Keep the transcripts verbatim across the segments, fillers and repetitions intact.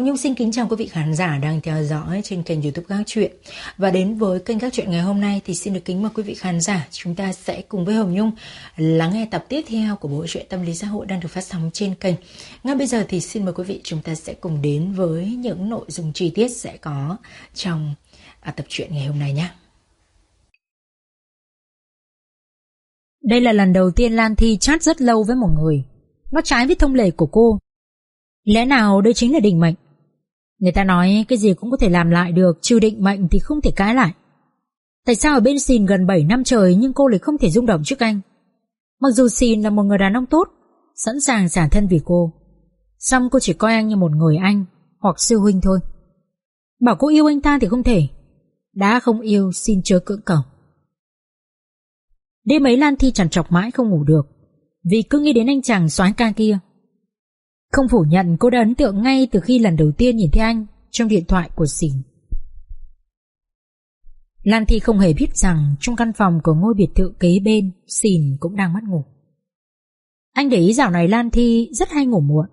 Hồng Nhung xin kính chào quý vị khán giả đang theo dõi trên kênh YouTube Các Chuyện. Và đến với kênh Các Chuyện ngày hôm nay thì xin được kính mời quý vị khán giả, chúng ta sẽ cùng với Hồng Nhung lắng nghe tập tiếp theo của bộ truyện tâm lý xã hội đang được phát sóng trên kênh. Ngay bây giờ thì xin mời quý vị chúng ta sẽ cùng đến với những nội dung chi tiết sẽ có trong à, tập truyện ngày hôm nay nhé. Đây là lần đầu tiên Lan Thi chat rất lâu với một người. Nó trái với thông lệ của cô. Lẽ nào đây chính là định mệnh? Người ta nói cái gì cũng có thể làm lại được, trừ định mệnh thì không thể cãi lại. Tại sao ở bên Xin gần bảy năm trời nhưng cô lại không thể rung động trước anh? Mặc dù Xin là một người đàn ông tốt, sẵn sàng xả thân vì cô, song cô chỉ coi anh như một người anh hoặc sư huynh thôi. Bảo cô yêu anh ta thì không thể. Đã không yêu xin chớ cưỡng cầu. Đêm ấy Lan Thi trằn trọc mãi không ngủ được, vì cứ nghĩ đến anh chàng soái ca kia. Không phủ nhận cô đã ấn tượng ngay từ khi lần đầu tiên nhìn thấy anh trong điện thoại của Xin. Lan Thi không hề biết rằng trong căn phòng của ngôi biệt thự kế bên, Xin cũng đang mất ngủ. Anh để ý dạo này Lan Thi rất hay ngủ muộn.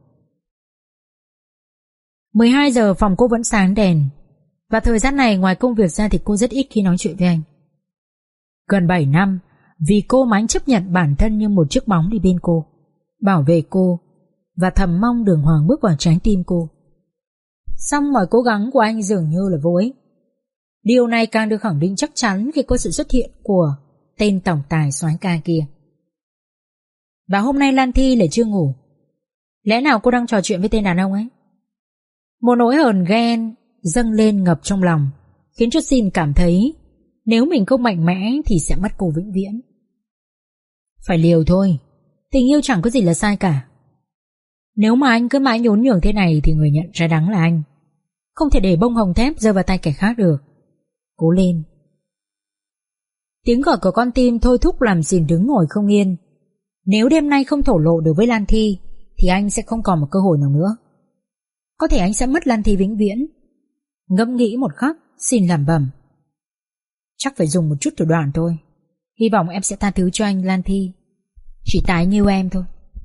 mười hai giờ phòng cô vẫn sáng đèn, và thời gian này ngoài công việc ra thì cô rất ít khi nói chuyện với anh. Gần bảy năm, vì cô mà anh chấp nhận bản thân như một chiếc bóng đi bên cô, bảo vệ cô, và thầm mong đường hoàng bước vào trái tim cô. Song mọi cố gắng của anh dường như là vô ích. Điều này càng được khẳng định chắc chắn khi có sự xuất hiện của tên tổng tài soái ca kia. Và hôm nay Lan Thi lại chưa ngủ. Lẽ nào cô đang trò chuyện với tên đàn ông ấy? Một nỗi hờn ghen dâng lên ngập trong lòng, khiến cho Xin cảm thấy nếu mình không mạnh mẽ thì sẽ mất cô vĩnh viễn. Phải liều thôi, tình yêu chẳng có gì là sai cả. Nếu mà anh cứ mãi nhún nhường thế này thì người nhận ra đắng là anh. Không thể để bông hồng thép rơi vào tay kẻ khác được. Cố lên. Tiếng gọi của con tim thôi thúc làm Xin đứng ngồi không yên. Nếu đêm nay không thổ lộ được với Lan Thi thì anh sẽ không còn một cơ hội nào nữa. Có thể anh sẽ mất Lan Thi vĩnh viễn. Ngẫm nghĩ một khắc, Xin lẩm bẩm. Chắc phải dùng một chút thủ đoạn thôi. Hy vọng em sẽ tha thứ cho anh, Lan Thi. Chỉ tái như em thôi.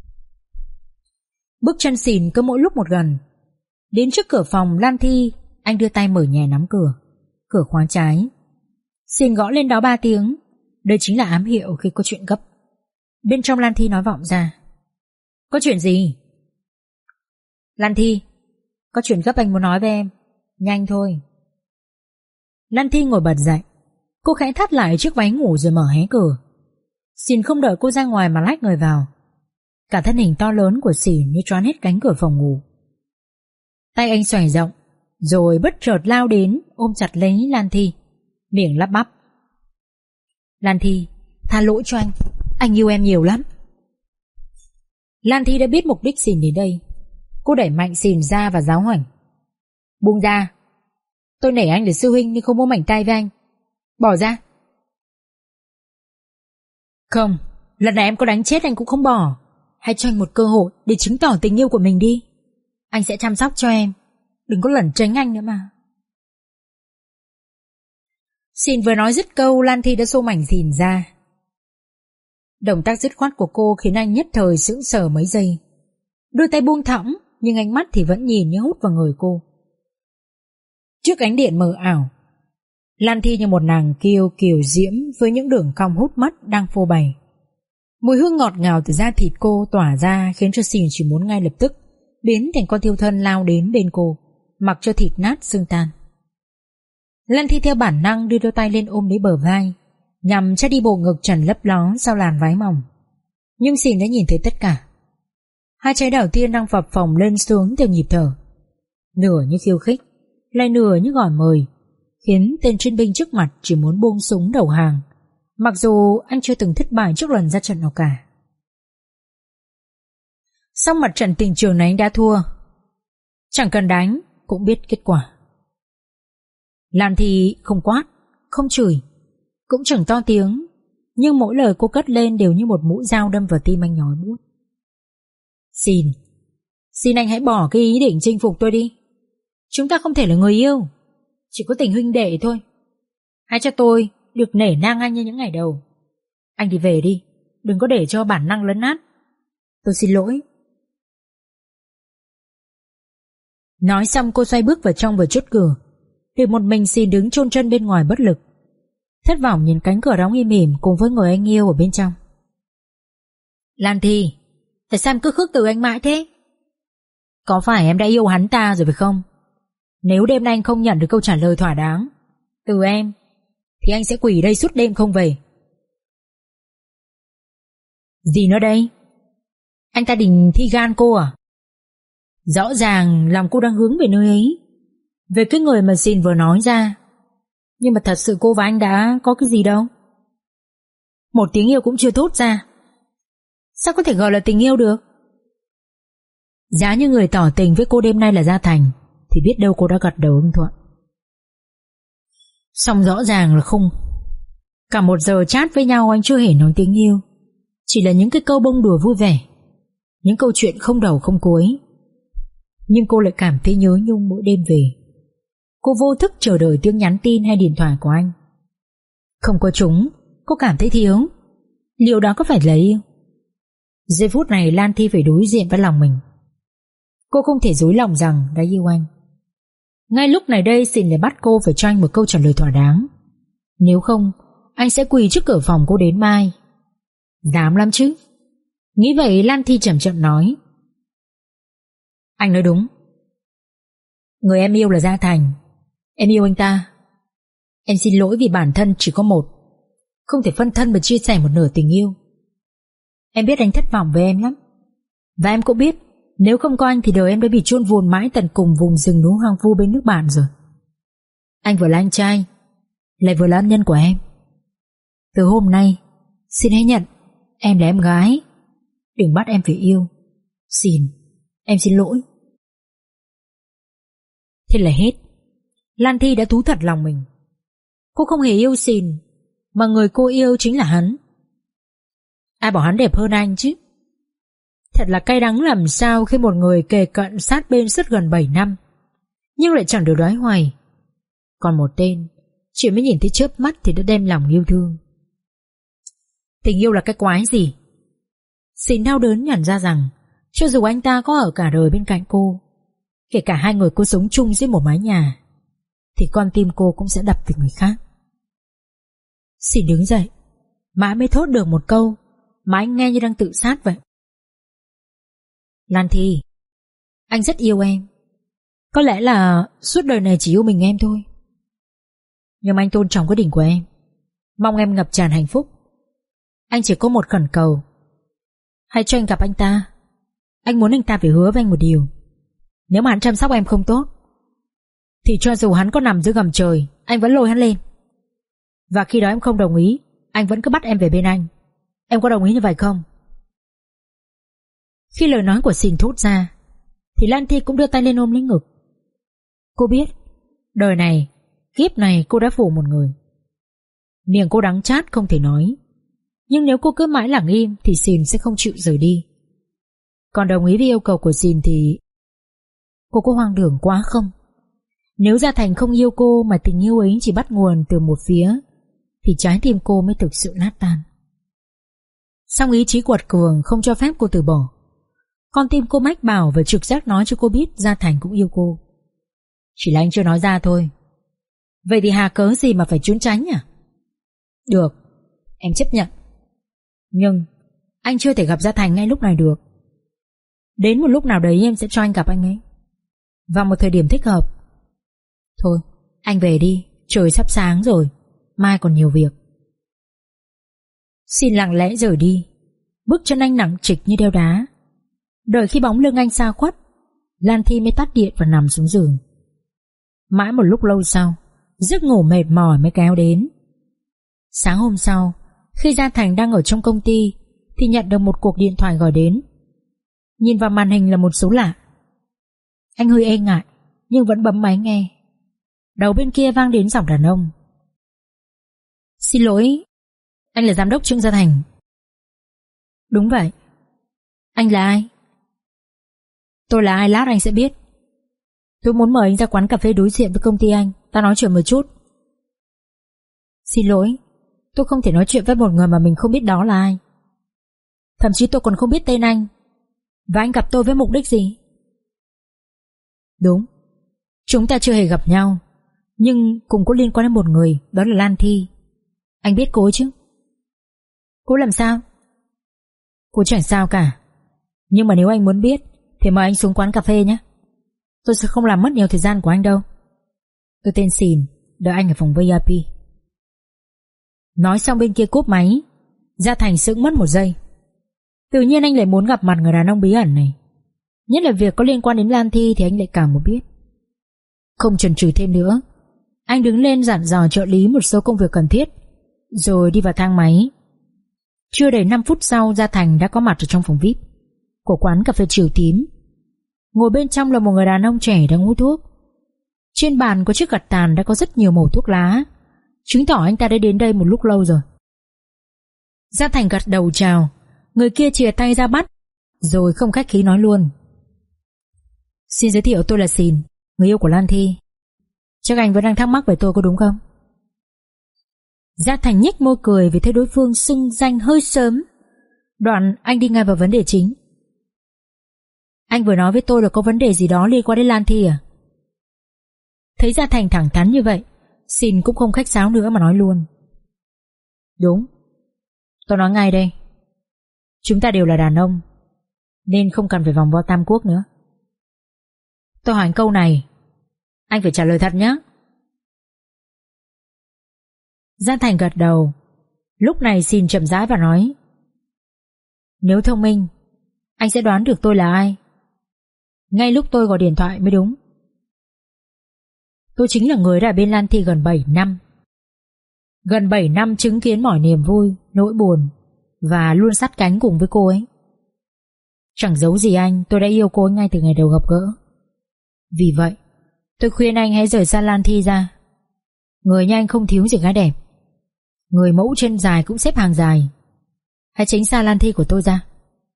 Bước chân Xin cứ mỗi lúc một gần. Đến trước cửa phòng Lan Thi, anh đưa tay mở nhẹ nắm cửa. Cửa khóa trái. Xin gõ lên đó ba tiếng. Đây chính là ám hiệu khi có chuyện gấp. Bên trong Lan Thi nói vọng ra. Có chuyện gì? Lan Thi, có chuyện gấp anh muốn nói với em. Nhanh thôi. Lan Thi ngồi bật dậy. Cô khẽ thắt lại chiếc váy ngủ rồi mở hé cửa. Xin không đợi cô ra ngoài mà lách người vào. Cả thân hình to lớn của Xin như choán hết cánh cửa phòng ngủ. Tay anh xoài rộng, rồi bất chợt lao đến ôm chặt lấy Lan Thi, miệng lắp bắp. Lan Thi, tha lỗi cho anh. Anh yêu em nhiều lắm. Lan Thi đã biết mục đích Xin đến đây. Cô đẩy mạnh Xin ra và giáo huấn. Buông ra. Tôi nể anh là sư huynh nhưng không muốn mảnh tay với anh. Bỏ ra. Không, lần này em có đánh chết anh cũng không bỏ. Hãy cho anh một cơ hội để chứng tỏ tình yêu của mình đi. Anh sẽ chăm sóc cho em. Đừng có lẩn tránh anh nữa mà. Xin vừa nói dứt câu, Lan Thi đã xô mảnh Xin ra. Động tác dứt khoát của cô khiến anh nhất thời sững sờ mấy giây. Đôi tay buông thõng, nhưng ánh mắt thì vẫn nhìn như hút vào người cô. Trước ánh điện mờ ảo, Lan Thi như một nàng kiêu kiều diễm với những đường cong hút mắt đang phô bày. Mùi hương ngọt ngào từ da thịt cô tỏa ra khiến cho Xin chỉ muốn ngay lập tức biến thành con thiêu thân lao đến bên cô, mặc cho thịt nát xương tan. Lan Thi theo bản năng đưa đôi tay lên ôm lấy bờ vai, nhằm che đi bộ ngực trần lấp ló sau làn váy mỏng. Nhưng Xin đã nhìn thấy tất cả. Hai trái đào tiên đang phập phồng lên xuống theo nhịp thở, nửa như khiêu khích, lại nửa như gọi mời, khiến tên chiến binh trước mặt chỉ muốn buông súng đầu hàng, mặc dù anh chưa từng thất bại trước lần ra trận nào cả. Sau mặt trận tình trường này anh đã thua. Chẳng cần đánh cũng biết kết quả. Lan Thi không quát, không chửi, cũng chẳng to tiếng, nhưng mỗi lời cô cất lên đều như một mũi dao đâm vào tim anh nhói buốt. Xin, xin anh hãy bỏ cái ý định chinh phục tôi đi. Chúng ta không thể là người yêu, chỉ có tình huynh đệ thôi. Hãy cho tôi được nể nang anh như những ngày đầu. Anh đi về đi, đừng có để cho bản năng lấn át. Tôi xin lỗi. Nói xong cô xoay bước vào trong vừa chốt cửa, để một mình Xin đứng chôn chân bên ngoài bất lực, thất vọng nhìn cánh cửa đóng im ỉm cùng với người anh yêu ở bên trong. Lan Thi, tại sao em cứ khước từ anh mãi thế? Có phải em đã yêu hắn ta rồi phải không? Nếu đêm nay anh không nhận được câu trả lời thỏa đáng từ em thì anh sẽ quỳ đây suốt đêm không về. Gì nữa đây? Anh ta định thi gan cô à? Rõ ràng lòng cô đang hướng về nơi ấy, về cái người mà Xin vừa nói ra. Nhưng mà thật sự cô và anh đã có cái gì đâu. Một tiếng yêu cũng chưa thốt ra, sao có thể gọi là tình yêu được? Giá như người tỏ tình với cô đêm nay là Gia Thành thì biết đâu cô đã gật đầu ưng thuận. Xong rõ ràng là không. Cả một giờ chat với nhau anh chưa hề nói tiếng yêu, chỉ là những cái câu bông đùa vui vẻ, những câu chuyện không đầu không cuối. Nhưng cô lại cảm thấy nhớ nhung mỗi đêm về. Cô vô thức chờ đợi tiếng nhắn tin hay điện thoại của anh. Không có chúng, cô cảm thấy thiếu. Liệu đó có phải là yêu? Giây phút này Lan Thi phải đối diện với lòng mình. Cô không thể dối lòng rằng đã yêu anh. Ngay lúc này đây Xin lại bắt cô phải cho anh một câu trả lời thỏa đáng. Nếu không, anh sẽ quỳ trước cửa phòng cô đến mai. Dám lắm chứ? Nghĩ vậy Lan Thi chậm chậm nói. Anh nói đúng. Người em yêu là Gia Thành. Em yêu anh ta. Em xin lỗi vì bản thân chỉ có một, không thể phân thân và chia sẻ một nửa tình yêu. Em biết anh thất vọng với em lắm. Và em cũng biết nếu không có anh thì đời em đã bị chôn vùi mãi tận cùng vùng rừng núi hoang vu bên nước bạn rồi. Anh vừa là anh trai, lại vừa là ân nhân của em. Từ hôm nay xin hãy nhận em là em gái. Đừng bắt em phải yêu. Xin, em xin lỗi. Thế là hết. Lan Thi đã thú thật lòng mình. Cô không hề yêu Xin, mà người cô yêu chính là hắn. Ai bảo hắn đẹp hơn anh chứ? Thật là cay đắng làm sao khi một người kề cận sát bên suốt gần bảy năm nhưng lại chẳng được đoái hoài. Còn một tên chỉ mới nhìn thấy chớp mắt thì đã đem lòng yêu thương. Tình yêu là cái quái gì? Xin đau đớn nhận ra rằng cho dù anh ta có ở cả đời bên cạnh cô, kể cả hai người cô sống chung dưới một mái nhà, thì con tim cô cũng sẽ đập vì người khác. Xin đứng dậy, mãi mới thốt được một câu mà anh nghe như đang tự sát vậy. Lan Thi, anh rất yêu em. Có lẽ là suốt đời này chỉ yêu mình em thôi. Nhưng anh tôn trọng quyết định của em, mong em ngập tràn hạnh phúc. Anh chỉ có một khẩn cầu. Hãy cho anh gặp anh ta. Anh muốn anh ta phải hứa với anh một điều. Nếu mà hắn chăm sóc em không tốt thì cho dù hắn có nằm dưới gầm trời, anh vẫn lôi hắn lên. Và khi đó em không đồng ý, anh vẫn cứ bắt em về bên anh. Em có đồng ý như vậy không? Khi lời nói của Xin thốt ra thì Lan Thi cũng đưa tay lên ôm lấy ngực. Cô biết đời này, kiếp này cô đã phụ một người. Miệng cô đắng chát không thể nói, nhưng nếu cô cứ mãi lặng im thì Xin sẽ không chịu rời đi. Còn đồng ý với yêu cầu của Xin thì cô có hoang đường quá không? Nếu Gia Thành không yêu cô mà tình yêu ấy chỉ bắt nguồn từ một phía thì trái tim cô mới thực sự nát tan. Song ý chí quật cường không cho phép cô từ bỏ. Con tim cô mách bảo và trực giác nói cho cô biết Gia Thành cũng yêu cô. Chỉ là anh chưa nói ra thôi. Vậy thì hà cớ gì mà phải trốn tránh à? Được, em chấp nhận. Nhưng anh chưa thể gặp Gia Thành ngay lúc này được. Đến một lúc nào đấy em sẽ cho anh gặp anh ấy, vào một thời điểm thích hợp. Thôi, anh về đi, trời sắp sáng rồi, mai còn nhiều việc. Xin lặng lẽ rời đi. Bước chân anh nặng trịch như đeo đá. Đợi khi bóng lưng anh xa khuất, Lan Thi mới tắt điện và nằm xuống giường. Mãi một lúc lâu sau, giấc ngủ mệt mỏi mới kéo đến. Sáng hôm sau, khi Gia Thành đang ở trong công ty thì nhận được một cuộc điện thoại gọi đến. Nhìn vào màn hình là một số lạ. Anh hơi e ngại nhưng vẫn bấm máy nghe. Đầu bên kia vang đến giọng đàn ông. Xin lỗi, anh là giám đốc Trương Gia Thành. Đúng vậy. Anh là ai? Tôi là ai lát anh sẽ biết. Tôi muốn mời anh ra quán cà phê đối diện với công ty anh, ta nói chuyện một chút. Xin lỗi, tôi không thể nói chuyện với một người mà mình không biết đó là ai. Thậm chí tôi còn không biết tên anh. Và anh gặp tôi với mục đích gì? Đúng, chúng ta chưa hề gặp nhau, nhưng cùng có liên quan đến một người, đó là Lan Thi. Anh biết cô ấy chứ? Cô làm sao? Cô chẳng sao cả. Nhưng mà nếu anh muốn biết thì mời anh xuống quán cà phê nhé. Tôi sẽ không làm mất nhiều thời gian của anh đâu. Tôi tên Sìn, đợi anh ở phòng vi ai pi. Nói xong bên kia cúp máy. Gia Thành sững mất một giây. Tự nhiên anh lại muốn gặp mặt người đàn ông bí ẩn này. Nhất là việc có liên quan đến Lan Thi thì anh lại càng muốn biết. Không chần chừ thêm nữa, anh đứng lên dặn dò trợ lý một số công việc cần thiết, rồi đi vào thang máy. Chưa đầy năm phút sau, Gia Thành đã có mặt ở trong phòng vi ai pi của quán cà phê Chiều Tím. Ngồi bên trong là một người đàn ông trẻ đang hút thuốc. Trên bàn có chiếc gạt tàn đã có rất nhiều mẩu thuốc lá, chứng tỏ anh ta đã đến đây một lúc lâu rồi. Gia Thành gật đầu chào. Người kia chìa tay ra bắt, rồi không khách khí nói luôn: Xin giới thiệu, tôi là Sìn, người yêu của Lan Thi. Chắc anh vẫn đang thắc mắc về tôi có đúng không? Gia Thành nhếch môi cười vì thấy đối phương xưng danh hơi sớm. Đoạn anh đi ngay vào vấn đề chính. Anh vừa nói với tôi là có vấn đề gì đó liên quan đến Lan Thi à? Thấy Gia Thành thẳng thắn như vậy, Sìn cũng không khách sáo nữa mà nói luôn: Đúng, tôi nói ngay đây. Chúng ta đều là đàn ông, nên không cần phải vòng vo tam quốc nữa. Tôi hỏi anh câu này, anh phải trả lời thật nhé. Gia Thành gật đầu. Lúc này Sìn chậm rãi và nói: Nếu thông minh, anh sẽ đoán được tôi là ai ngay lúc tôi gọi điện thoại mới đúng. Tôi chính là người đã ở bên Lan Thi gần bảy năm. Gần bảy năm chứng kiến mọi niềm vui, nỗi buồn, và luôn sát cánh cùng với cô ấy. Chẳng giấu gì anh, tôi đã yêu cô ấy ngay từ ngày đầu gặp gỡ. Vì vậy, tôi khuyên anh hãy rời xa Lan Thi ra. Người như anh không thiếu gì gái đẹp. Người mẫu chân dài cũng xếp hàng dài. Hãy tránh xa Lan Thi của tôi ra.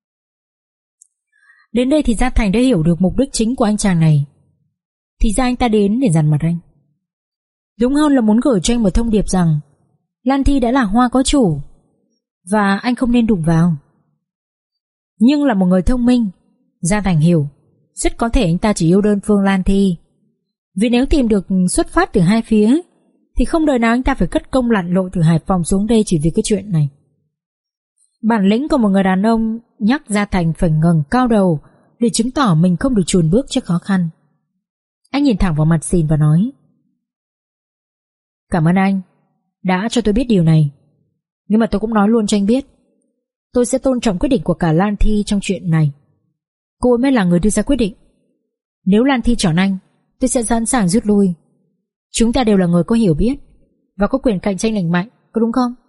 Đến đây thì Gia Thành đã hiểu được mục đích chính của anh chàng này. Thì ra anh ta đến để dằn mặt anh. Đúng hơn là muốn gửi cho anh một thông điệp rằng Lan Thi đã là hoa có chủ, và anh không nên đụng vào. Nhưng là một người thông minh, Gia Thành hiểu rất có thể anh ta chỉ yêu đơn phương Lan Thi. Vì nếu tìm được xuất phát từ hai phía thì không đời nào anh ta phải cất công lặn lội từ Hải Phòng xuống đây chỉ vì cái chuyện này. Bản lĩnh của một người đàn ông nhắc Gia Thành phải ngẩng cao đầu để chứng tỏ mình không được chùn bước trước khó khăn. Anh nhìn thẳng vào mặt Sìn và nói: Cảm ơn anh đã cho tôi biết điều này. Nhưng mà tôi cũng nói luôn cho anh biết, tôi sẽ tôn trọng quyết định của cả Lan Thi trong chuyện này. Cô ấy mới là người đưa ra quyết định. Nếu Lan Thi chọn anh, tôi sẽ sẵn sàng rút lui. Chúng ta đều là người có hiểu biết và có quyền cạnh tranh lành mạnh, có đúng không?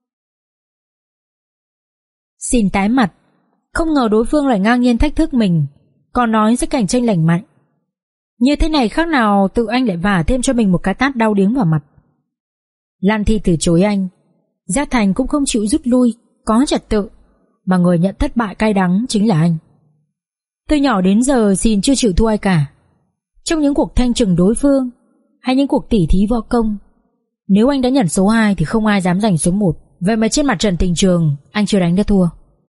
Sìn tái mặt. Không ngờ đối phương lại ngang nhiên thách thức mình, còn nói sẽ cạnh tranh lành mạnh. Như thế này khác nào tự anh lại vả thêm cho mình một cái tát đau điếng vào mặt. Lan Thi từ chối anh. Gia Thành cũng không chịu rút lui, có trật tự, mà người nhận thất bại cay đắng chính là anh. Từ nhỏ đến giờ Sìn chưa chịu thua ai cả. Trong những cuộc thanh trừng đối phương hay những cuộc tỉ thí võ công, nếu anh đã nhận số hai thì không ai dám giành số một. Vậy mà trên mặt trận tình trường anh chưa đánh đã thua.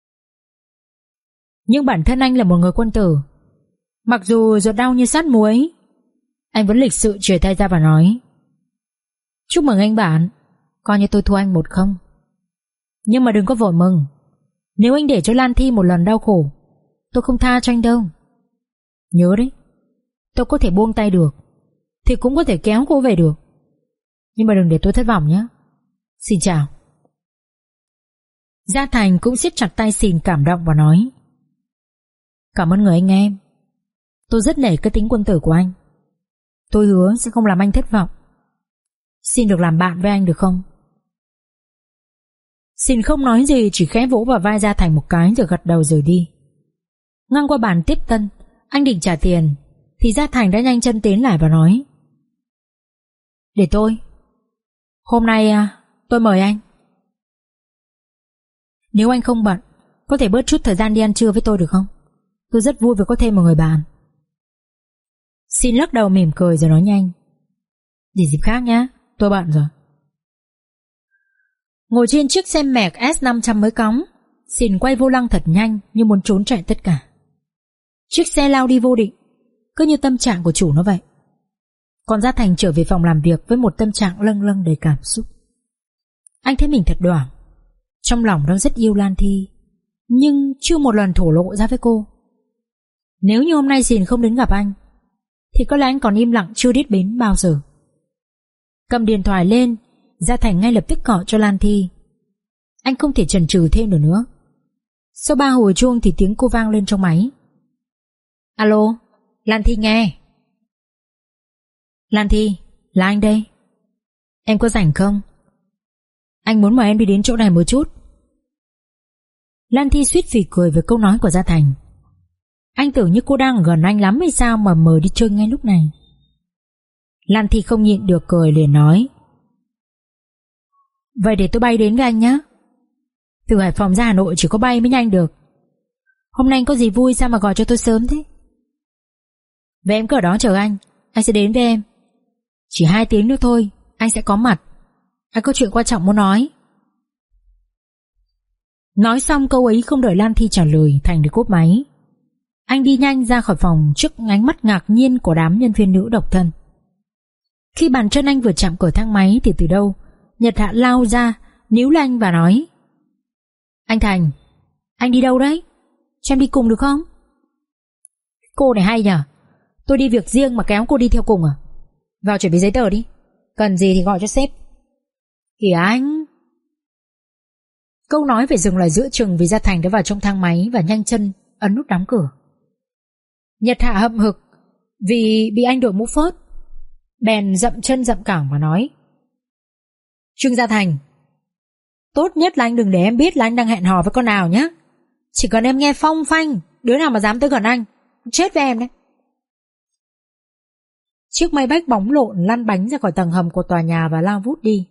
Nhưng bản thân anh là một người quân tử. Mặc dù ruột đau như sát muối, anh vẫn lịch sự chìa tay ra và nói: Chúc mừng anh bạn, coi như tôi thua anh một không. Nhưng mà đừng có vội mừng. Nếu anh để cho Lan Thi một lần đau khổ, tôi không tha cho anh đâu. Nhớ đấy, tôi có thể buông tay được thì cũng có thể kéo cô về được. Nhưng mà đừng để tôi thất vọng nhé. Xin chào. Gia Thành cũng siết chặt tay Sìn cảm động và nói: Cảm ơn người anh em. Tôi rất nể cái tính quân tử của anh. Tôi hứa sẽ không làm anh thất vọng. Xin được làm bạn với anh được không? Sìn không nói gì, chỉ khẽ vỗ vào vai Gia Thành một cái rồi gật đầu rời đi. Ngang qua bàn tiếp tân, anh định trả tiền thì Gia Thành đã nhanh chân tiến lại và nói: Để tôi Hôm nay à, tôi mời anh. Nếu anh không bận, có thể bớt chút thời gian đi ăn trưa với tôi được không? Tôi rất vui vì có thêm một người bạn. Xin lắc đầu mỉm cười rồi nói nhanh: Để dịp khác nhé, tôi bận rồi. Ngồi trên chiếc xe Merc S năm trăm mới cóng, Sìn quay vô lăng thật nhanh như muốn trốn chạy tất cả. Chiếc xe lao đi vô định. cứ như tâm trạng của chủ nó vậy. Còn Gia Thành trở về phòng làm việc với một tâm trạng lâng lâng đầy cảm xúc. Anh thấy mình thật đoảng, trong lòng đang rất yêu Lan Thi, nhưng chưa một lần thổ lộ ra với cô. Nếu như hôm nay Dìn không đến gặp anh thì có lẽ anh còn im lặng chưa đít bến bao giờ. Cầm điện thoại lên, Gia Thành ngay lập tức gọi cho Lan Thi. Anh không thể chần chừ thêm được nữa. Sau ba hồi chuông thì tiếng cô vang lên trong máy. Alo, Lan Thi nghe. Lan Thi, là anh đây. Em có rảnh không? Anh muốn mời em đi đến chỗ này một chút. Lan Thi suýt phì cười với câu nói của Gia Thành. Anh tưởng như cô đang gần anh lắm hay sao mà mời đi chơi ngay lúc này. Lan Thi không nhịn được cười liền nói. Vậy để tôi bay đến với anh nhé. Từ Hải Phòng ra Hà Nội chỉ có bay mới nhanh được. Hôm nay anh có gì vui sao mà gọi cho tôi sớm thế? Vậy em cứ ở đó chờ anh, anh sẽ đến với em. Chỉ hai tiếng nữa thôi, anh sẽ có mặt. Anh có chuyện quan trọng muốn nói. Nói xong câu ấy không đợi Lan Thi trả lời, Thành được cúp máy. Anh đi nhanh ra khỏi phòng trước ánh mắt ngạc nhiên của đám nhân viên nữ độc thân. Khi bàn chân anh vừa chạm cửa thang máy thì từ đâu Nhật Hạ lao ra, níu lấy anh và nói. Anh Thành, anh đi đâu đấy? Cho em đi cùng được không? Cô này hay nhở, tôi đi việc riêng mà kéo cô đi theo cùng à? Vào chuẩn bị giấy tờ đi, cần gì thì gọi cho sếp. Kìa anh. Câu nói phải dừng lại giữa chừng vì Gia Thành đã vào trong thang máy và nhanh chân ấn nút đóng cửa. Nhật Hạ hậm hực vì bị anh đội mũ phớt, bèn dậm chân dậm cẳng và nói. Trương Gia Thành, tốt nhất là anh đừng để em biết là anh đang hẹn hò với con nào nhé. Chỉ cần em nghe phong phanh đứa nào mà dám tới gần anh, chết với em đấy. Chiếc máy bách bóng lộn lăn bánh ra khỏi tầng hầm của tòa nhà và lao vút đi.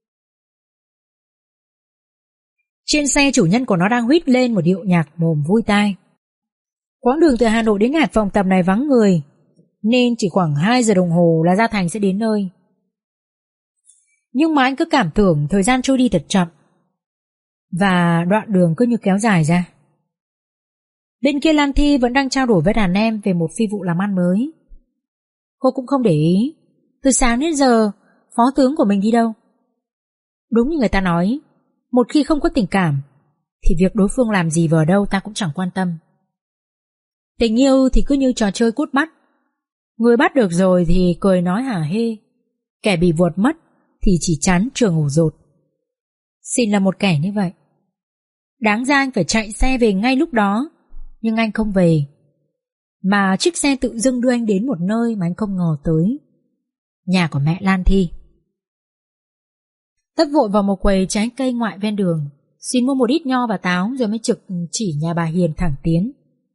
Trên xe chủ nhân của nó đang huýt lên một điệu nhạc mồm vui tai. Quãng đường từ Hà Nội đến Hải Phòng tầm này vắng người, nên chỉ khoảng hai giờ đồng hồ là Gia Thành sẽ đến nơi. Nhưng mà anh cứ cảm tưởng thời gian trôi đi thật chậm, và đoạn đường cứ như kéo dài ra. Bên kia Lan Thi vẫn đang trao đổi với đàn em về một phi vụ làm ăn mới. Cô cũng không để ý từ sáng đến giờ phó tướng của mình đi đâu. Đúng như người ta nói, một khi không có tình cảm thì việc đối phương làm gì và ở đâu ta cũng chẳng quan tâm. Tình yêu thì cứ như trò chơi cút bắt. Người bắt được rồi thì cười nói hả hê, kẻ bị vuột mất thì chỉ chán trường ổ dột. Xin là một kẻ như vậy. Đáng ra anh phải chạy xe về ngay lúc đó, nhưng anh không về, mà chiếc xe tự dưng đưa anh đến một nơi mà anh không ngờ tới. Nhà của mẹ Lan Thi. Tất vội vào một quầy trái cây ngoại ven đường, xin mua một ít nho và táo rồi mới trực chỉ nhà bà Hiền thẳng tiến.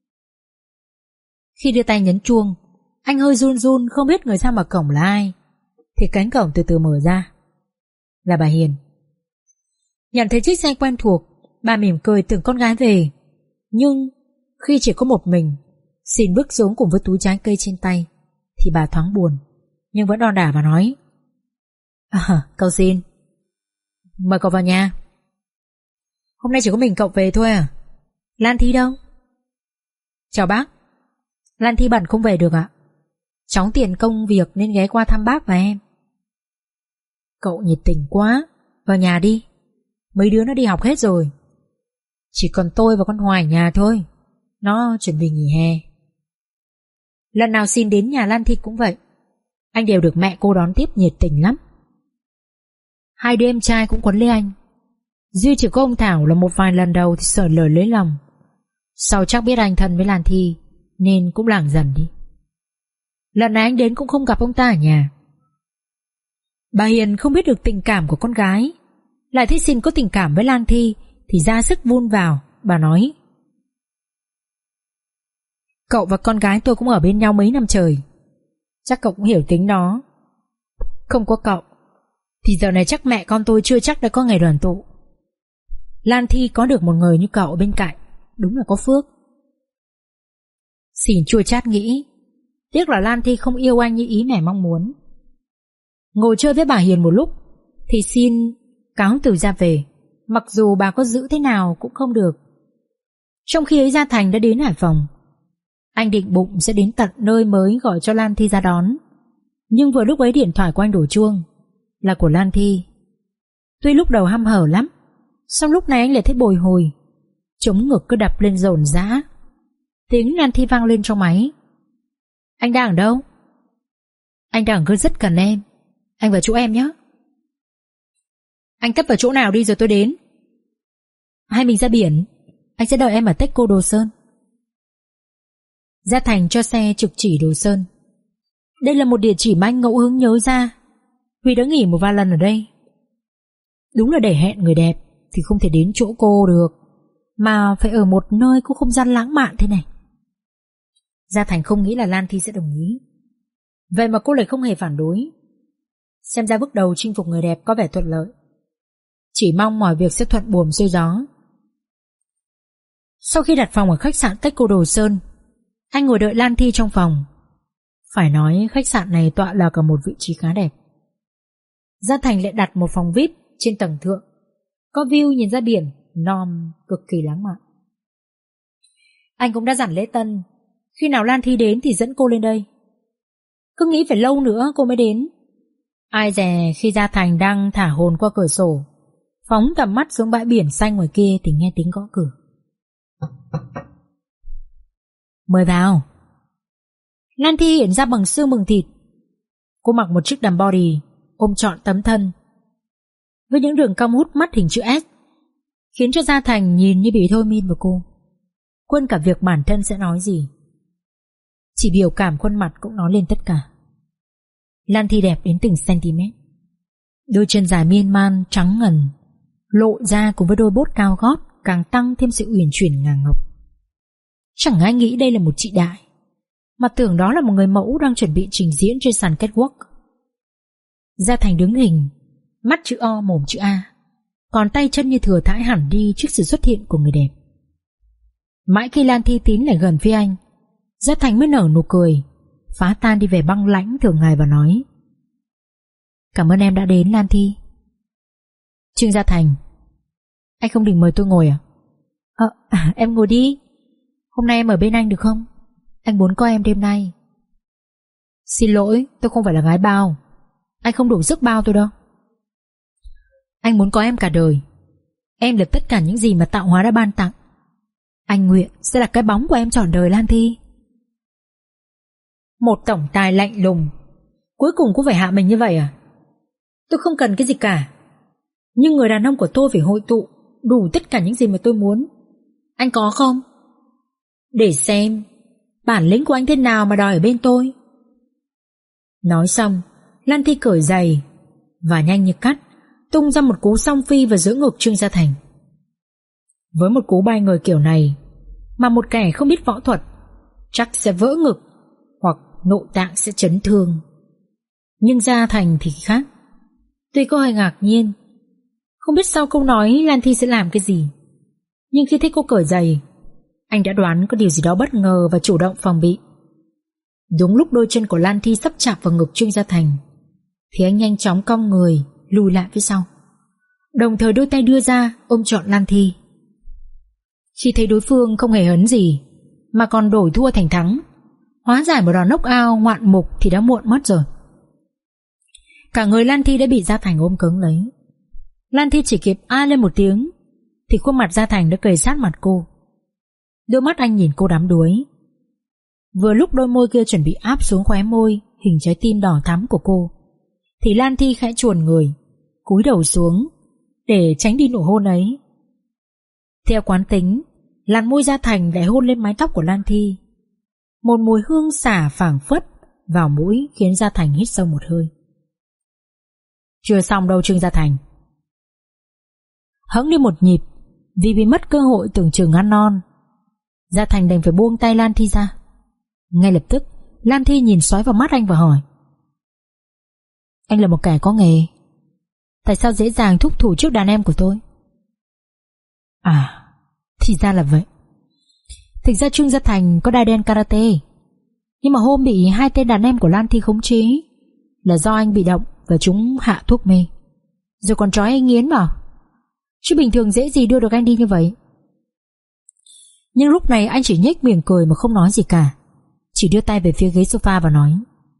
Khi đưa tay nhấn chuông, anh hơi run run không biết người ra mở cổng là ai, thì cánh cổng từ từ mở ra. Là bà Hiền. Nhận thấy chiếc xe quen thuộc, bà mỉm cười tưởng con gái về. Nhưng khi chỉ có một mình, xin bước xuống cùng với túi trái cây trên tay, thì bà thoáng buồn, nhưng vẫn đon đả và nói. À, cậu xin, mời cậu vào nhà. Hôm nay chỉ có mình cậu về thôi à? Lan Thi đâu? Chào bác. Lan Thi bận không về được ạ. Cháu tiền công việc nên ghé qua thăm bác và em. Cậu nhiệt tình quá, vào nhà đi. Mấy đứa nó đi học hết rồi, chỉ còn tôi và con Hoài nhà thôi. Nó chuẩn bị nghỉ hè. Lần nào xin đến nhà Lan Thi cũng vậy, anh đều được mẹ cô đón tiếp nhiệt tình lắm. Hai đứa em trai cũng quấn lấy anh. Duy chỉ có ông Thảo là một vài lần đầu thì sợ lời lấy lòng, sau chắc biết anh thân với Lan Thi nên cũng lảng dần đi. Lần này anh đến cũng không gặp ông ta ở nhà. Bà Hiền không biết được tình cảm của con gái, lại thấy xin có tình cảm với Lan Thi thì ra sức vun vào. Bà nói. Cậu và con gái tôi cũng ở bên nhau mấy năm trời, chắc cậu cũng hiểu tính đó. Không có cậu thì giờ này chắc mẹ con tôi chưa chắc đã có ngày đoàn tụ. Lan Thi có được một người như cậu ở bên cạnh, đúng là có phước. Xỉn chua chát nghĩ, tiếc là Lan Thi không yêu anh như ý mẹ mong muốn. Ngồi chơi với bà Hiền một lúc thì xin cáo từ ra về, mặc dù bà có giữ thế nào cũng không được. Trong khi ấy Gia Thành đã đến Hải Phòng. Anh định bụng sẽ đến tận nơi mới gọi cho Lan Thi ra đón. Nhưng vừa lúc ấy điện thoại của anh đổ chuông, là của Lan Thi. Tuy lúc đầu hăm hở lắm, xong lúc này anh lại thấy bồi hồi, chống ngực cứ đập lên dồn dã. Tiếng Lan Thi vang lên trong máy. Anh đang ở đâu? Anh đang cứ rất cần em. Anh vào chỗ em nhé. Anh tấp vào chỗ nào đi rồi tôi đến. Hay mình ra biển, anh sẽ đợi em ở Techco Đồ Sơn. Gia Thành cho xe trực chỉ Đồ Sơn. Đây là một địa chỉ mà anh ngẫu hứng nhớ ra, Huy đã nghỉ một vài lần ở đây. Đúng là để hẹn người đẹp thì không thể đến chỗ cô được, mà phải ở một nơi có không gian lãng mạn thế này. Gia Thành không nghĩ là Lan Thi sẽ đồng ý, vậy mà cô lại không hề phản đối. Xem ra bước đầu chinh phục người đẹp có vẻ thuận lợi, chỉ mong mọi việc sẽ thuận buồm xuôi gió. Sau khi đặt phòng ở khách sạn Techco Đồ Sơn, anh ngồi đợi Lan Thi trong phòng. Phải nói khách sạn này tọa lạc ở một vị trí khá đẹp. Gia Thành lại đặt một phòng vi ai pi trên tầng thượng, có view nhìn ra biển, nom cực kỳ lãng mạn. Anh cũng đã dặn lễ tân khi nào Lan Thi đến thì dẫn cô lên đây. Cứ nghĩ phải lâu nữa cô mới đến. Ai dè khi Gia Thành đang thả hồn qua cửa sổ, phóng tầm mắt xuống bãi biển xanh ngoài kia thì nghe tiếng gõ cửa. Mời vào. Lan Thi hiện ra bằng xương bằng thịt. Cô mặc một chiếc đầm body ôm trọn tấm thân, với những đường cong hút mắt hình chữ S, khiến cho Gia Thành nhìn như bị thôi miên vào cô, quên cả việc bản thân sẽ nói gì. Chỉ biểu cảm khuôn mặt cũng nói lên tất cả. Lan Thi đẹp đến từng cm. Đôi chân dài miên man trắng ngần lộ ra cùng với đôi bốt cao gót càng tăng thêm sự uyển chuyển ngang ngọc. Chẳng ai nghĩ đây là một chị đại, mà tưởng đó là một người mẫu đang chuẩn bị trình diễn trên sàn catwalk. Gia Thành đứng hình, mắt chữ O mồm chữ A, còn tay chân như thừa thãi hẳn đi trước sự xuất hiện của người đẹp. Mãi khi Lan Thi tiến lại gần phía anh, Gia Thành mới nở nụ cười, phá tan đi vẻ băng lãnh thường ngày và nói: Cảm ơn em đã đến, Lan Thi. Trương Gia Thành, anh không định mời tôi ngồi à? Ờ, à, em ngồi đi. Hôm nay em ở bên anh được không? Anh muốn có em đêm nay. Xin lỗi, tôi không phải là gái bao. Anh không đủ sức bao tôi đâu. Anh muốn có em cả đời. Em là tất cả những gì mà tạo hóa đã ban tặng. Anh nguyện sẽ là cái bóng của em trọn đời, Lan Thi. Một tổng tài lạnh lùng, cuối cùng cũng phải hạ mình như vậy à? Tôi không cần cái gì cả, nhưng người đàn ông của tôi phải hội tụ đủ tất cả những gì mà tôi muốn. Anh có không? Để xem bản lĩnh của anh thế nào mà đòi ở bên tôi. Nói xong, Lan Thi cởi giày và nhanh như cắt tung ra một cú song phi vào giữa ngực Trương Gia Thành. Với một cú bay người kiểu này mà một kẻ không biết võ thuật chắc sẽ vỡ ngực hoặc nội tạng sẽ chấn thương. Nhưng Gia Thành thì khác. Tuy có hơi ngạc nhiên, không biết sau câu nói Lan Thi sẽ làm cái gì, nhưng khi thấy cô cởi giày, anh đã đoán có điều gì đó bất ngờ và chủ động phòng bị. Đúng lúc đôi chân của Lan Thi sắp chạm vào ngực Trương Gia Thành thì anh nhanh chóng cong người lùi lại phía sau, đồng thời đôi tay đưa ra ôm trọn Lan Thi. Khi thấy đối phương không hề hấn gì mà còn đổi thua thành thắng, hóa giải một đòn knock out ngoạn mục thì đã muộn mất rồi. Cả người Lan Thi đã bị Gia Thành ôm cứng lấy. Lan Thi chỉ kịp a lên một tiếng thì khuôn mặt Gia Thành đã kề sát mặt cô. Đôi mắt anh nhìn cô đắm đuối. Vừa lúc đôi môi kia chuẩn bị áp xuống khóe môi hình trái tim đỏ thắm của cô thì Lan Thi khẽ chuồn người, cúi đầu xuống để tránh đi nụ hôn ấy. Theo quán tính, làn môi Gia Thành lại hôn lên mái tóc của Lan Thi. Một mùi hương xả phảng phất vào mũi khiến Gia Thành hít sâu một hơi. Chưa xong đâu Trương Gia Thành. Hẫng đi một nhịp vì bị mất cơ hội tưởng chừng ăn non, Gia Thành đành phải buông tay Lan Thi ra. Ngay lập tức Lan Thi nhìn xoáy vào mắt anh và hỏi: Anh là một kẻ có nghề, tại sao dễ dàng thúc thủ trước đàn em của tôi? À, thì ra là vậy. Thực ra Trương Gia Thành có đai đen karate, nhưng mà hôm bị hai tên đàn em của Lan Thi khống chế là do anh bị động và chúng hạ thuốc mê, rồi còn trói anh nghiến vào. Chứ bình thường dễ gì đưa được anh đi như vậy. Nhưng lúc này anh chỉ nhếch miệng cười mà không nói gì cả. chỉ đưa tay về phía ghế sofa và nói: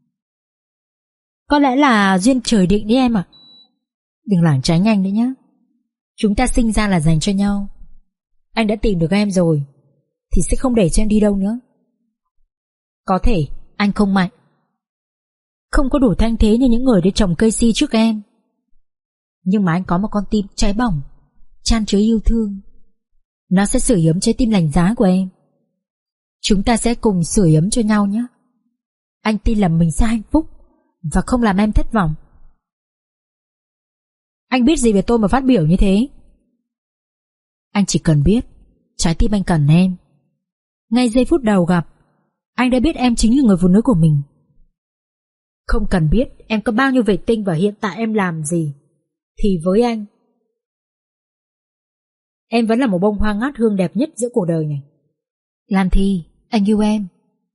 Có lẽ là duyên trời định đấy em ạ. Đừng lảng tránh anh đấy nhé. Chúng ta sinh ra là dành cho nhau. Anh đã tìm được em rồi thì sẽ không để cho em đi đâu nữa. Có thể anh không mạnh, không có đủ thanh thế như những người đi trồng cây si trước em, nhưng mà anh có một con tim cháy bỏng, chan chứa yêu thương. Nó sẽ sưởi ấm trái tim lạnh giá của em. Chúng ta sẽ cùng sưởi ấm cho nhau nhé. Anh tin là mình sẽ hạnh phúc và không làm em thất vọng. Anh biết gì về tôi mà phát biểu như thế? Anh chỉ cần biết trái tim anh cần em. Ngay giây phút đầu gặp, anh đã biết em chính là người phụ nữ của mình. Không cần biết em có bao nhiêu vệ tinh và hiện tại em làm gì, thì với anh, em vẫn là một bông hoa ngát hương đẹp nhất giữa cuộc đời này. Lan Thi, anh yêu em.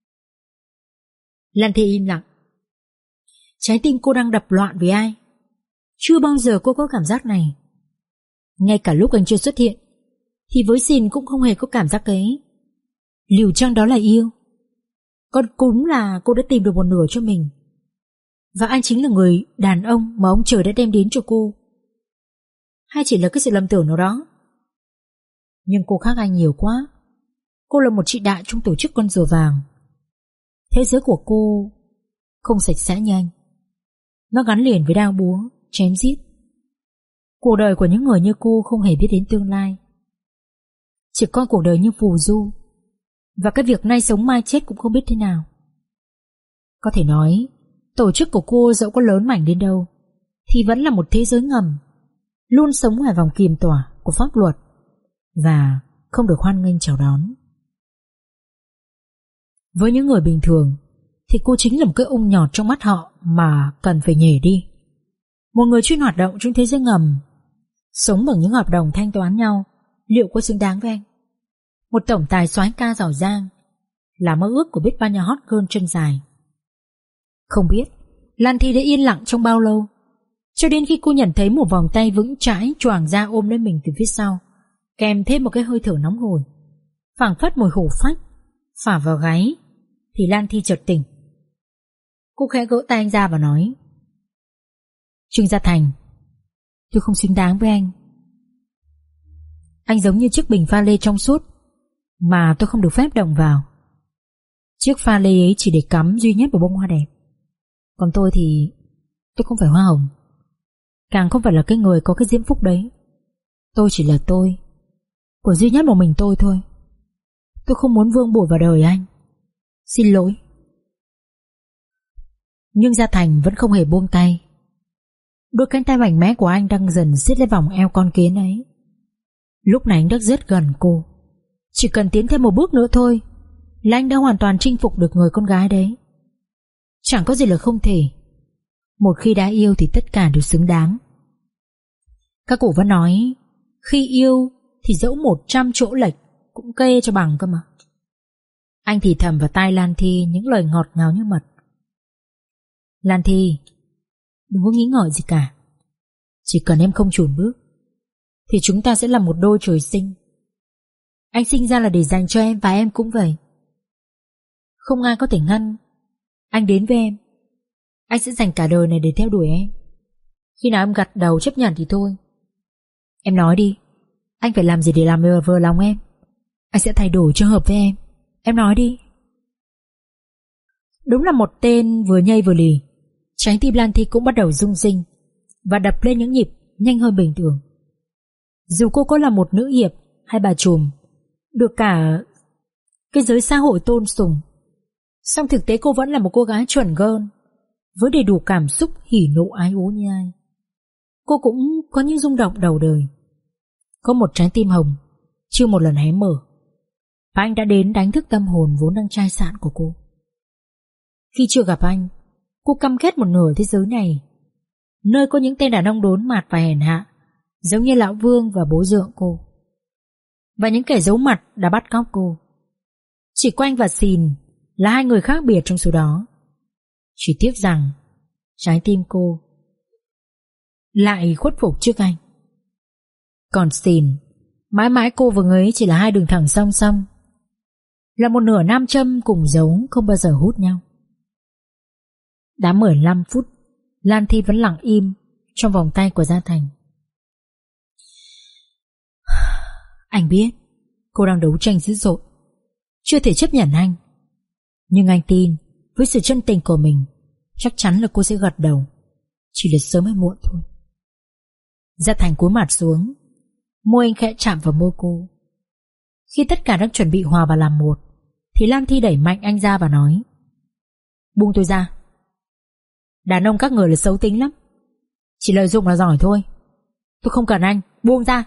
Lan Thi im lặng. Trái tim cô đang đập loạn vì ai? Chưa bao giờ cô có cảm giác này. Ngay cả lúc anh chưa xuất hiện thì với Xin cũng không hề có cảm giác ấy. Liều chăng đó là yêu? Còn cũng là cô đã tìm được một nửa cho mình, và anh chính là người đàn ông mà ông trời đã đem đến cho cô. Hay chỉ là cái sự lầm tưởng nào đó? Nhưng cô khác anh nhiều quá. Cô là một chị đại trong tổ chức con rùa vàng. Thế giới của cô không sạch sẽ như anh. Nó gắn liền với đao búa, chém giết. Cuộc đời của những người như cô không hề biết đến tương lai, chỉ coi cuộc đời như phù du, và cái việc nay sống mai chết cũng không biết thế nào. Có thể nói tổ chức của cô dẫu có lớn mảnh đến đâu thì vẫn là một thế giới ngầm, luôn sống ngoài vòng kiềm tỏa của pháp luật và không được hoan nghênh chào đón. Với những người bình thường thì cô chính là một cái ung nhọt trong mắt họ mà cần phải nhể đi. Một người chuyên hoạt động trong thế giới ngầm, sống bằng những hợp đồng thanh toán nhau, liệu có xứng đáng với anh? Một tổng tài soái ca giỏi giang, là mơ ước của biết bao nhiêu hot girl chân dài. Không biết Lan Thi đã yên lặng trong bao lâu, cho đến khi cô nhận thấy một vòng tay vững chãi choàng ra ôm lấy mình từ phía sau, kèm thêm một cái hơi thở nóng hổi, phảng phất mùi hổ phách phả vào gáy, thì Lan Thi chợt tỉnh. Cô khẽ gỡ tay anh ra và nói: Trương Gia Thành, tôi không xứng đáng với anh. Anh giống như chiếc bình pha lê trong suốt mà tôi không được phép động vào. Chiếc pha lê ấy chỉ để cắm duy nhất vào bông hoa đẹp. Còn tôi thì tôi không phải hoa hồng, càng không phải là cái người có cái diễm phúc đấy. Tôi chỉ là tôi, của duy nhất một mình tôi thôi. Tôi không muốn vương bổi vào đời anh. Xin lỗi. Nhưng Gia Thành vẫn không hề buông tay. Đôi cánh tay mạnh mẽ của anh đang dần siết lấy vòng eo con kiến ấy. Lúc này anh đã rất gần cô. Chỉ cần tiến thêm một bước nữa thôi là anh đã hoàn toàn chinh phục được người con gái đấy. Chẳng có gì là không thể. Một khi đã yêu thì tất cả đều xứng đáng. Các cụ vẫn nói khi yêu thì dẫu một trăm chỗ lệch cũng kê cho bằng cơ mà. Anh thì thầm vào tai Lan Thi những lời ngọt ngào như mật. Lan Thi, đừng có nghĩ ngợi gì cả. Chỉ cần em không chùn bước thì chúng ta sẽ là một đôi trời sinh. Anh sinh ra là để dành cho em, và em cũng vậy. Không ai có thể ngăn anh đến với em. Anh sẽ dành cả đời này để theo đuổi em. Khi nào em gật đầu chấp nhận thì thôi. Em nói đi, anh phải làm gì để làm vừa vừa lòng em? Anh sẽ thay đổi cho hợp với em. Em nói đi. Đúng là một tên vừa nhây vừa lì. Trái tim Lan Thi cũng bắt đầu rung rinh và đập lên những nhịp nhanh hơn bình thường. Dù cô có là một nữ hiệp hay bà trùm được cả cái giới xã hội tôn sùng, song thực tế cô vẫn là một cô gái chuẩn gơn với đầy đủ cảm xúc hỉ nộ ái ố như ai. Cô cũng có những rung động đầu đời. Có một trái tim hồng chưa một lần hé mở, và anh đã đến đánh thức tâm hồn vốn đang chai sạn của cô. Khi chưa gặp anh, cô căm ghét một nửa thế giới này, nơi có những tên đàn ông đốn mặt và hèn hạ, giống như Lão Vương và bố dượng cô, và những kẻ giấu mặt đã bắt cóc cô. Chỉ có anh và Xìn là hai người khác biệt trong số đó. Chỉ tiếc rằng trái tim cô lại khuất phục trước anh. Còn Xìn, mãi mãi cô và người ấy chỉ là hai đường thẳng song song. là một nửa nam châm cùng dấu không bao giờ hút nhau. Đã mười lăm phút, Lan Thi vẫn lặng im trong vòng tay của Gia Thành. Anh biết cô đang đấu tranh dữ dội, chưa thể chấp nhận anh, nhưng anh tin với sự chân tình của mình, chắc chắn là cô sẽ gật đầu, chỉ là sớm hay muộn thôi. Gia Thành cúi mặt xuống, môi anh khẽ chạm vào môi cô. Khi tất cả đang chuẩn bị hòa vào làm một, thì Lan Thi đẩy mạnh anh ra và nói: buông tôi ra. Đàn ông các người là xấu tính lắm, chỉ lợi dụng là giỏi thôi. Tôi không cần anh, buông ra.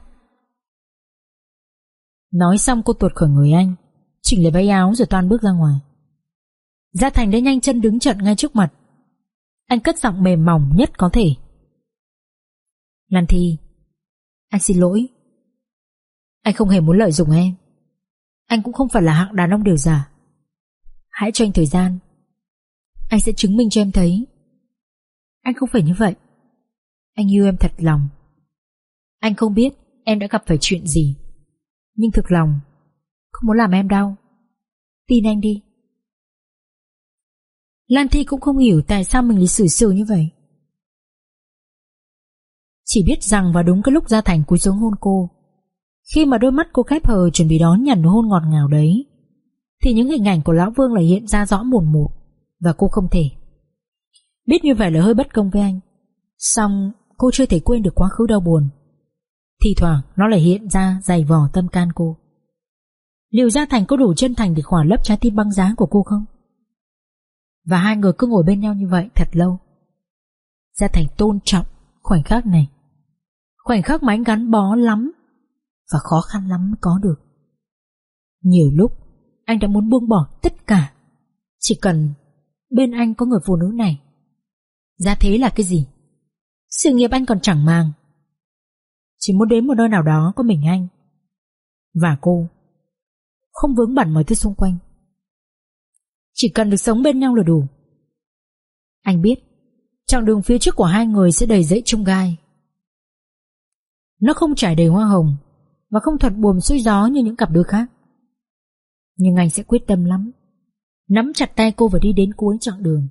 Nói xong cô tuột khỏi người anh, chỉnh lấy váy áo rồi toan bước ra ngoài. Gia Thành đã nhanh chân đứng chặn ngay trước mặt. Anh cất giọng mềm mỏng nhất có thể: Lan Thi, anh xin lỗi. Anh không hề muốn lợi dụng em. Anh cũng không phải là hạng đàn ông điều giả. Hãy cho anh thời gian, anh sẽ chứng minh cho em thấy anh không phải như vậy. Anh yêu em thật lòng. Anh không biết em đã gặp phải chuyện gì, nhưng thực lòng không muốn làm em đau. Tin anh đi. Lan Thi cũng không hiểu tại sao mình lại xử xử như vậy. Chỉ biết rằng vào đúng cái lúc Gia Thành cúi xuống hôn cô, khi mà đôi mắt cô khép hờ chuẩn bị đón nhận hôn ngọt ngào đấy, thì những hình ảnh của Lão Vương lại hiện ra rõ mồn một, và cô không thể. Biết như vậy là hơi bất công với anh, song cô chưa thể quên được quá khứ đau buồn. Thì thoảng nó lại hiện ra dày vò tâm can cô. Liệu Gia Thành có đủ chân thành để khỏa lấp trái tim băng giá của cô không? Và hai người cứ ngồi bên nhau như vậy thật lâu. Gia Thành tôn trọng khoảnh khắc này, khoảnh khắc mà anh gắn bó lắm và khó khăn lắm mới có được. Nhiều lúc anh đã muốn buông bỏ tất cả, chỉ cần bên anh có người phụ nữ này. Giá thế là cái gì? Sự nghiệp anh còn chẳng màng, chỉ muốn đến một nơi nào đó có mình anh và cô, không vướng bận mọi thứ xung quanh. Chỉ cần được sống bên nhau là đủ. Anh biết chặng đường phía trước của hai người sẽ đầy rẫy chông gai. Nó không trải đầy hoa hồng và không thuận buồm xuôi gió như những cặp đôi khác. Nhưng anh sẽ quyết tâm lắm, nắm chặt tay cô và đi đến cuối chặng đường.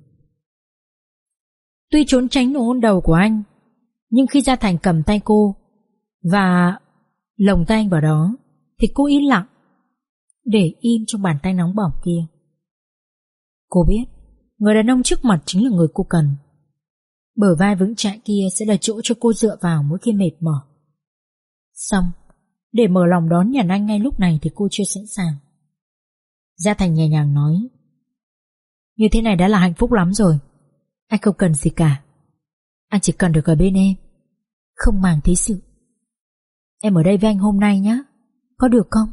Tuy trốn tránh nụ hôn đầu của anh, nhưng khi Gia Thành cầm tay cô và lồng tay anh vào đó, thì cô yên lặng, để im trong bàn tay nóng bỏng kia. Cô biết người đàn ông trước mặt chính là người cô cần. Bờ vai vững chãi kia sẽ là chỗ cho cô dựa vào mỗi khi mệt mỏi. Xong, để mở lòng đón nhận anh ngay lúc này thì cô chưa sẵn sàng. Gia Thành nhẹ nhàng nói: như thế này đã là hạnh phúc lắm rồi. Anh không cần gì cả. Anh chỉ cần được ở bên em, không màng thế sự. Em ở đây với anh hôm nay nhé, có được không?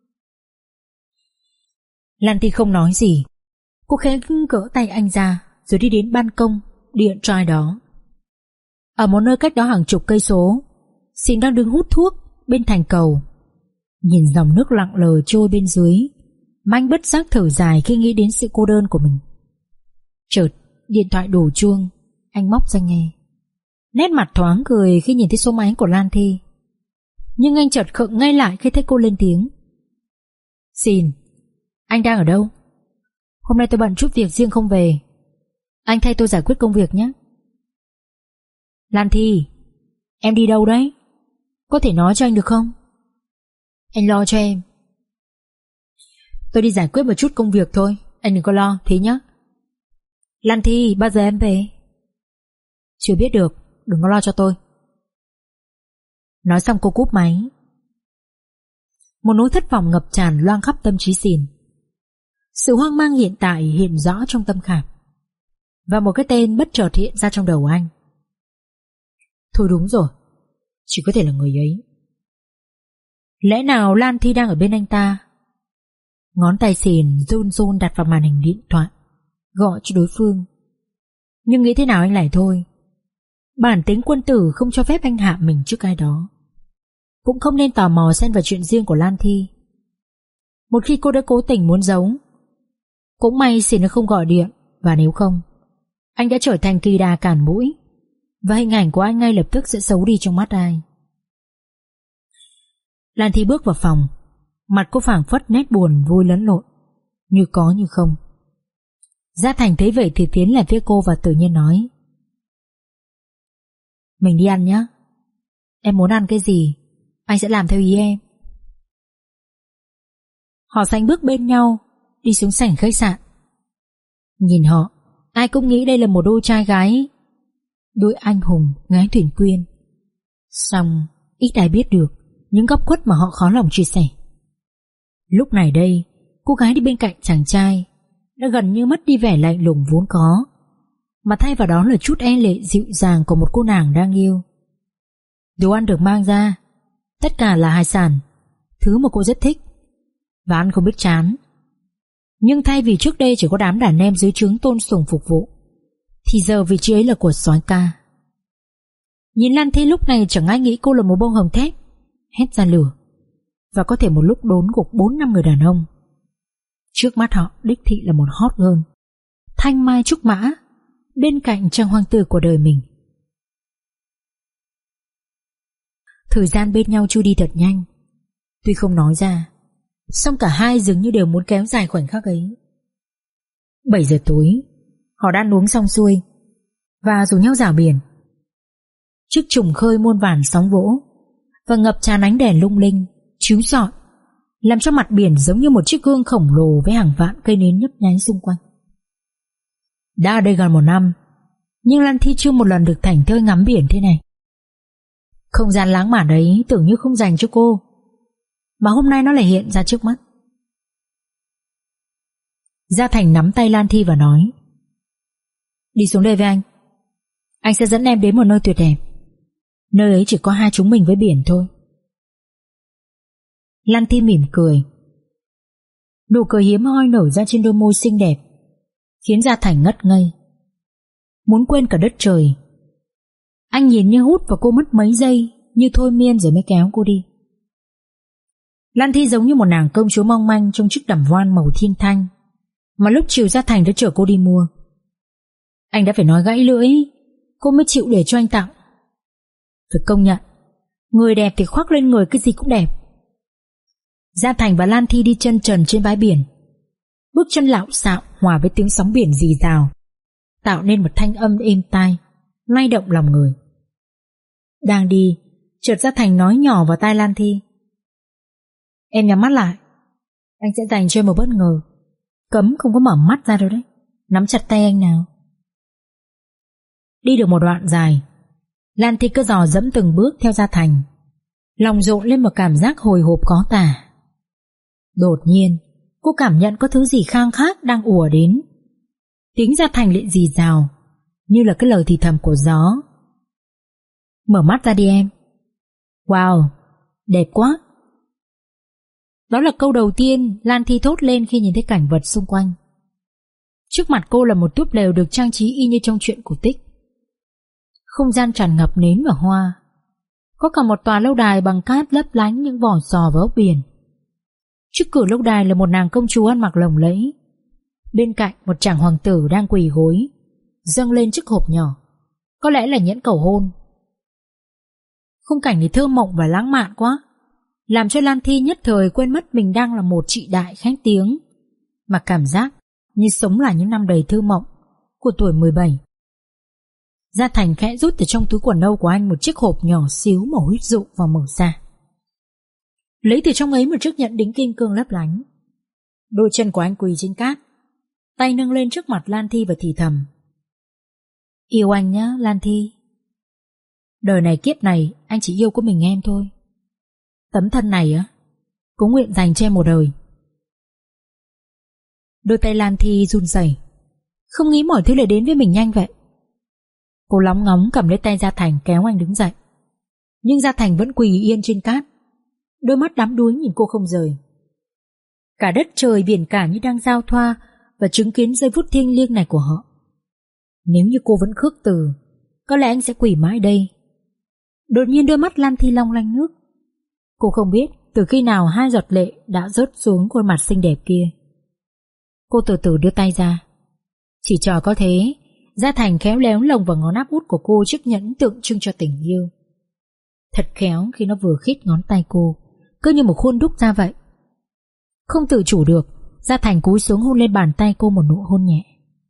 Lan Thi không nói gì. Cô khẽ gỡ tay anh ra rồi đi đến ban công điện trai đó. Ở một nơi cách đó hàng chục cây số, Xin đang đứng hút thuốc bên thành cầu, nhìn dòng nước lặng lờ trôi bên dưới, mà anh bất giác thở dài khi nghĩ đến sự cô đơn của mình. Chợt điện thoại đổ chuông, anh móc ra nghe. Nét mặt thoáng cười khi nhìn thấy số máy của Lan Thi, nhưng anh chợt khựng ngay lại khi thấy cô lên tiếng. Xin, anh đang ở đâu? Hôm nay tôi bận chút việc riêng không về. Anh thay tôi giải quyết công việc nhé. Lan Thi, em đi đâu đấy? Có thể nói cho anh được không? Anh lo cho em. Tôi đi giải quyết một chút công việc thôi, anh đừng có lo, thế nhé. Lan Thi, bao giờ em về? Chưa biết được, đừng có lo cho tôi. Nói xong cô cúp máy. Một nỗi thất vọng ngập tràn loang khắp tâm trí Xin. Sự hoang mang hiện tại hiện rõ trong tâm khảm, và một cái tên bất chợt hiện ra trong đầu anh. Thôi đúng rồi, chỉ có thể là người ấy. Lẽ nào Lan Thi đang ở bên anh ta? Ngón tay Xin run run đặt vào màn hình điện thoại, gọi cho đối phương. Nhưng nghĩ thế nào anh lại thôi. Bản tính quân tử không cho phép anh hạ mình trước ai đó, cũng không nên tò mò xen vào chuyện riêng của Lan Thi. Một khi cô đã cố tình muốn giấu, cũng may Xin nó không gọi điện, và nếu không, anh đã trở thành kỳ đà cản mũi, và hình ảnh của anh ngay lập tức sẽ xấu đi trong mắt ai. Lan Thi bước vào phòng, mặt cô phảng phất nét buồn vui lẫn lộn. như có như không. Gia Thành thấy vậy thì tiến lại phía cô và tự nhiên nói: Mình đi ăn nhé. Em muốn ăn cái gì anh sẽ làm theo ý em. Họ sánh bước bên nhau đi xuống sảnh khách sạn. Nhìn họ, ai cũng nghĩ đây là một đôi trai gái, đôi anh hùng gái thuyền quyên. Song ít ai biết được những góc khuất mà họ khó lòng chia sẻ. Lúc này đây, cô gái đi bên cạnh chàng trai đã gần như mất đi vẻ lạnh lùng vốn có, mà thay vào đó là chút e lệ dịu dàng của một cô nàng đang yêu. Đồ ăn được mang ra, tất cả là hải sản, thứ mà cô rất thích và ăn không biết chán. Nhưng thay vì trước đây chỉ có đám đàn em dưới trướng tôn sùng phục vụ, thì giờ vị trí ấy là của soái ca. Nhìn Lan Thi lúc này chẳng ai nghĩ cô là một bông hồng thép hét ra lửa và có thể một lúc đốn gục bốn năm người đàn ông. Trước mắt họ đích thị là một hot girl, thanh mai trúc mã, bên cạnh trang hoàng tử của đời mình. Thời gian bên nhau trôi đi thật nhanh. Tuy không nói ra, song cả hai dường như đều muốn kéo dài khoảnh khắc ấy. Bảy giờ tối, họ đã ăn uống xong xuôi và rủ nhau rảo biển. Trước trùng khơi muôn vàn sóng vỗ và ngập tràn ánh đèn lung linh chiếu rọi, làm cho mặt biển giống như một chiếc gương khổng lồ với hàng vạn cây nến nhấp nháy xung quanh. Đã ở đây gần một năm, nhưng Lan Thi chưa một lần được thảnh thơi ngắm biển thế này. Không gian lãng mạn ấy tưởng như không dành cho cô, mà hôm nay nó lại hiện ra trước mắt. Gia Thành nắm tay Lan Thi và nói: Đi xuống đây với anh. Anh sẽ dẫn em đến một nơi tuyệt đẹp. Nơi ấy chỉ có hai chúng mình với biển thôi. Lan Thi mỉm cười. Nụ cười hiếm hoi nở ra trên đôi môi xinh đẹp, khiến Gia Thành ngất ngây, muốn quên cả đất trời. Anh nhìn như hút vào cô mất mấy giây, như thôi miên rồi mới kéo cô đi. Lan Thi giống như một nàng công chúa mong manh trong chiếc đầm voan màu thiên thanh mà lúc chiều Gia Thành đã chở cô đi mua. Anh đã phải nói gãy lưỡi cô mới chịu để cho anh tặng. Phải công nhận, người đẹp thì khoác lên người cái gì cũng đẹp. Gia Thành và Lan Thi đi chân trần trên bãi biển, bước chân lạo xạo hòa với tiếng sóng biển rì rào, tạo nên một thanh âm êm tai, lay động lòng người. Đang đi, chợt Gia Thành nói nhỏ vào tai Lan Thi: Em nhắm mắt lại, anh sẽ dành cho em một bất ngờ. Cấm không có mở mắt ra đâu đấy. Nắm chặt tay anh nào. Đi được một đoạn dài, Lan Thi cứ dò dẫm từng bước theo Gia Thành, lòng rộn lên một cảm giác hồi hộp có tả. Đột nhiên cô cảm nhận có thứ gì khang khác đang ùa đến. Tiếng Gia Thành lại rì rào, như là cái lời thì thầm của gió: Mở mắt ra đi em. Wow, đẹp quá. Đó là câu đầu tiên Lan Thi thốt lên khi nhìn thấy cảnh vật xung quanh. Trước mặt cô là một túp lều được trang trí y như trong truyện cổ tích. Không gian tràn ngập nến và hoa. Có cả một tòa lâu đài bằng cát lấp lánh những vỏ sò và ốc biển. Trước cửa lâu đài là một nàng công chúa ăn mặc lồng lẫy. Bên cạnh một chàng hoàng tử đang quỳ gối, dâng lên chiếc hộp nhỏ, có lẽ là nhẫn cầu hôn. Khung cảnh này thơ mộng và lãng mạn quá, làm cho Lan Thi nhất thời quên mất mình đang là một chị đại khét tiếng, mà cảm giác như sống lại những năm đầy thơ mộng của tuổi mười bảy. Gia Thành khẽ rút từ trong túi quần âu của anh một chiếc hộp nhỏ xíu màu huyết dụ và mở ra, lấy từ trong ấy một chiếc nhẫn đính kim cương lấp lánh. Đôi chân của anh quỳ trên cát, tay nâng lên trước mặt Lan Thi và thì thầm: Yêu anh nhá Lan Thi. Đời này kiếp này anh chỉ yêu có mình em thôi. Tấm thân này á, cũng nguyện dành cho em một đời. Đôi tay Lan Thi run rẩy, không nghĩ mọi thứ lại đến với mình nhanh vậy. Cô lóng ngóng cầm lấy tay Gia Thành kéo anh đứng dậy, nhưng Gia Thành vẫn quỳ yên trên cát, đôi mắt đắm đuối nhìn cô không rời. Cả đất trời biển cả như đang giao thoa và chứng kiến giây phút thiêng liêng này của họ. Nếu như cô vẫn khước từ, có lẽ anh sẽ quỳ mãi đây. Đột nhiên đôi mắt Lan Thi long lanh nước. Cô không biết từ khi nào hai giọt lệ đã rớt xuống khuôn mặt xinh đẹp kia. Cô từ từ đưa tay ra. Chỉ chờ có thế, Gia Thành khéo léo lồng vào ngón áp út của cô chiếc nhẫn tượng trưng cho tình yêu. Thật khéo khi nó vừa khít ngón tay cô, cứ như một khuôn đúc ra vậy. Không tự chủ được, Gia Thành cúi xuống hôn lên bàn tay cô một nụ hôn nhẹ.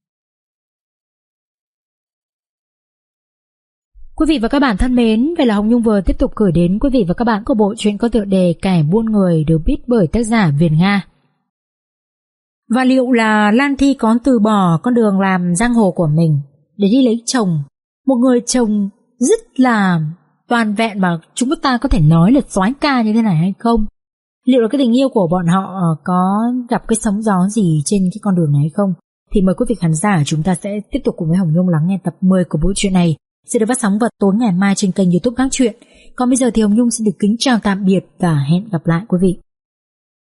Quý vị và các bạn thân mến, vậy là Hồng Nhung vừa tiếp tục gửi đến quý vị và các bạn của bộ truyện có tựa đề Kẻ buôn người được viết bởi tác giả Việt Nga. Và liệu là Lan Thi có từ bỏ con đường làm giang hồ của mình để đi lấy chồng, một người chồng rất là toàn vẹn mà chúng ta có thể nói là soái ca như thế này hay không? Liệu là cái tình yêu của bọn họ có gặp cái sóng gió gì trên cái con đường này hay không? Thì mời quý vị khán giả chúng ta sẽ tiếp tục cùng với Hồng Nhung lắng nghe tập mười của bộ truyện này sẽ được phát sóng vào tối ngày mai trên kênh YouTube Các Chuyện. Còn bây giờ thì Hồng Nhung xin được kính chào tạm biệt và hẹn gặp lại quý vị.